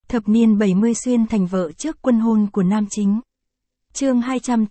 Thập niên 70 xuyên thành vợ trước quân hôn của nam chính. Chương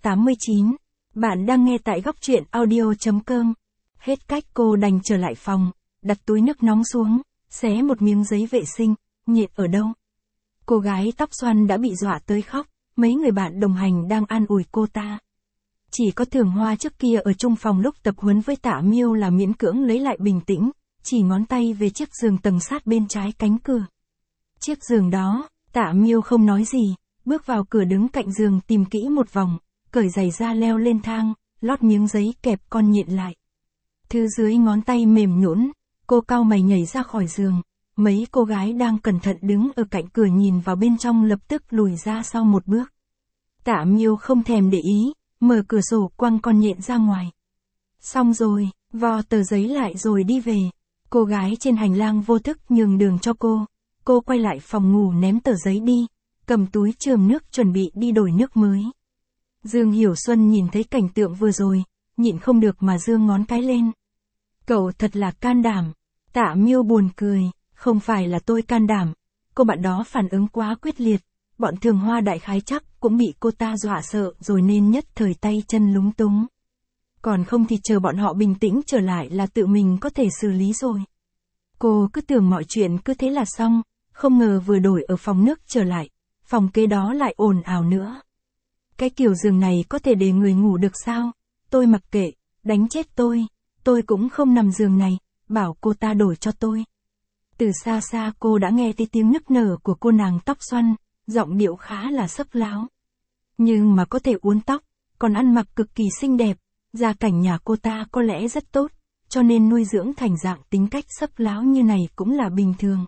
289. Bạn đang nghe tại góc truyện audio.com. Hết cách cô đành trở lại phòng, đặt túi nước nóng xuống, xé một miếng giấy vệ sinh, nhện ở đâu. Cô gái tóc xoăn đã bị dọa tới khóc, mấy người bạn đồng hành đang an ủi cô ta. Chỉ có Thường Hoa trước kia ở chung phòng lúc tập huấn với Tạ Miêu là miễn cưỡng lấy lại bình tĩnh, chỉ ngón tay về chiếc giường tầng sát bên trái cánh cửa. Chiếc giường đó, Tạ Miêu không nói gì, bước vào cửa đứng cạnh giường tìm kỹ một vòng, cởi giày ra leo lên thang, lót miếng giấy kẹp con nhện lại. Thứ dưới ngón tay mềm nhũn, cô cau mày nhảy ra khỏi giường, mấy cô gái đang cẩn thận đứng ở cạnh cửa nhìn vào bên trong lập tức lùi ra sau một bước. Tạ Miêu không thèm để ý, mở cửa sổ quăng con nhện ra ngoài. Xong rồi, vo tờ giấy lại rồi đi về. Cô gái trên hành lang vô thức nhường đường cho cô quay lại phòng ngủ ném tờ giấy đi, cầm túi chườm nước chuẩn bị đi đổi nước mới. Dương Hiểu Xuân nhìn thấy cảnh tượng vừa rồi, nhịn không được mà giương ngón cái lên. Cậu thật là can đảm. Tạ Miêu buồn cười, không phải là tôi can đảm, cô bạn đó phản ứng quá quyết liệt, bọn Thường Hoa đại khái chắc cũng bị cô ta dọa sợ rồi nên nhất thời tay chân lúng túng. Còn không thì chờ bọn họ bình tĩnh trở lại là tự mình có thể xử lý rồi. Cô cứ tưởng mọi chuyện cứ thế là xong, không ngờ vừa đổi ở phòng nước trở lại, phòng kế đó lại ồn ào nữa. Cái kiểu giường này có thể để người ngủ được sao? Tôi mặc kệ, đánh chết tôi cũng không nằm giường này, bảo cô ta đổi cho tôi. Từ xa xa cô đã nghe thấy tiếng nức nở của cô nàng tóc xoăn, giọng điệu khá là sấp láo. Nhưng mà có thể uốn tóc, còn ăn mặc cực kỳ xinh đẹp, gia cảnh nhà cô ta có lẽ rất tốt, cho nên nuôi dưỡng thành dạng tính cách sấp láo như này cũng là bình thường.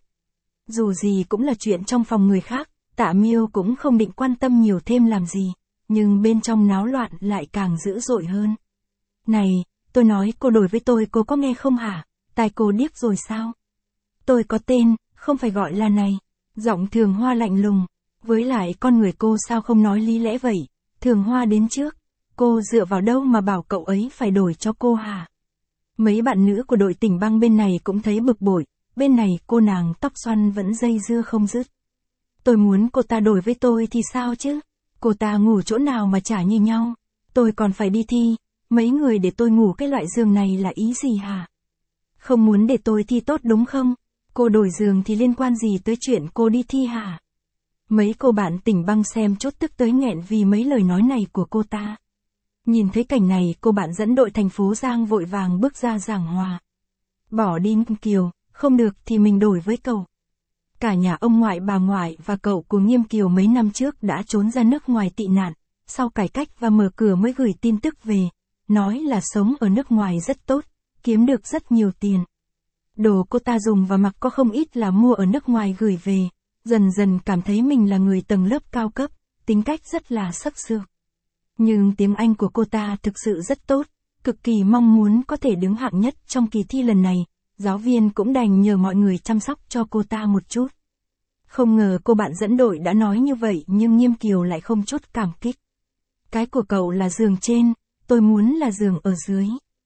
Dù gì cũng là chuyện trong phòng người khác, Tạ Miêu cũng không định quan tâm nhiều thêm làm gì, nhưng bên trong náo loạn lại càng dữ dội hơn. Này, tôi nói cô đổi với tôi cô có nghe không hả? Tai cô điếc rồi sao? Tôi có tên, không phải gọi là này. Giọng Thường Hoa lạnh lùng, với lại con người cô sao không nói lý lẽ vậy? Thường Hoa đến trước, cô dựa vào đâu mà bảo cậu ấy phải đổi cho cô hả? Mấy bạn nữ của đội Tỉnh Băng bên này cũng thấy bực bội, bên này cô nàng tóc xoăn vẫn dây dưa không dứt. Tôi muốn cô ta đổi với tôi thì sao chứ? Cô ta ngủ chỗ nào mà chả như nhau? Tôi còn phải đi thi, mấy người để tôi ngủ cái loại giường này là ý gì hả? Không muốn để tôi thi tốt đúng không? Cô đổi giường thì liên quan gì tới chuyện cô đi thi hả? Mấy cô bạn Tỉnh Băng xem chốt tức tới nghẹn vì mấy lời nói này của cô ta. Nhìn thấy cảnh này cô bạn dẫn đội thành phố Giang vội vàng bước ra giảng hòa. Bỏ đi Kiều, không được thì mình đổi với cậu. Cả nhà ông ngoại bà ngoại và cậu của Nghiêm Kiều mấy năm trước đã trốn ra nước ngoài tị nạn, sau cải cách và mở cửa mới gửi tin tức về, nói là sống ở nước ngoài rất tốt, kiếm được rất nhiều tiền. Đồ cô ta dùng và mặc có không ít là mua ở nước ngoài gửi về, dần dần cảm thấy mình là người tầng lớp cao cấp, tính cách rất là sắc sược. Nhưng tiếng Anh của cô ta thực sự rất tốt, cực kỳ mong muốn có thể đứng hạng nhất trong kỳ thi lần này, giáo viên cũng đành nhờ mọi người chăm sóc cho cô ta một chút. Không ngờ cô bạn dẫn đội đã nói như vậy nhưng Nghiêm Kiều lại không chút cảm kích. Cái của cậu là giường trên, tôi muốn là giường ở dưới.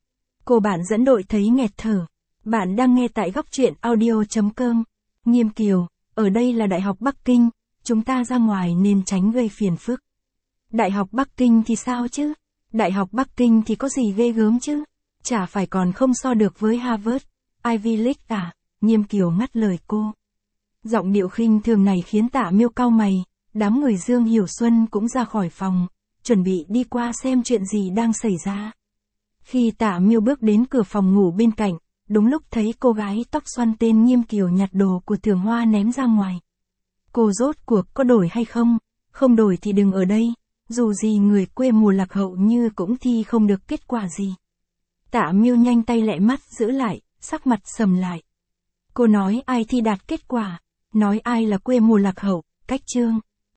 Cô bạn dẫn đội thấy nghẹt thở. Bạn đang nghe tại góc truyện audio.com. Nghiêm Kiều, ở đây là Đại học Bắc Kinh, chúng ta ra ngoài nên tránh gây phiền phức. Đại học Bắc Kinh thì sao chứ? Đại học Bắc Kinh thì có gì ghê gớm chứ? Chả phải còn không so được với Harvard, Ivy League à? Nghiêm Kiều ngắt lời cô. Giọng điệu khinh thường này khiến Tạ Miêu cau mày, đám người Dương Hiểu Xuân cũng ra khỏi phòng, chuẩn bị đi qua xem chuyện gì đang xảy ra. Khi Tạ Miêu bước đến cửa phòng ngủ bên cạnh, đúng lúc thấy cô gái tóc xoăn tên Nghiêm Kiều nhặt đồ của Thường Hoa ném ra ngoài. Cô rốt cuộc có đổi hay không? Không đổi thì đừng ở đây, dù gì người quê mùa lạc hậu như cũng thi không được kết quả gì. Tạ Miêu nhanh tay lẹ mắt giữ lại, sắc mặt sầm lại. Cô nói ai thi đạt kết quả, nói ai là quê mùa lạc hậu, cách chương.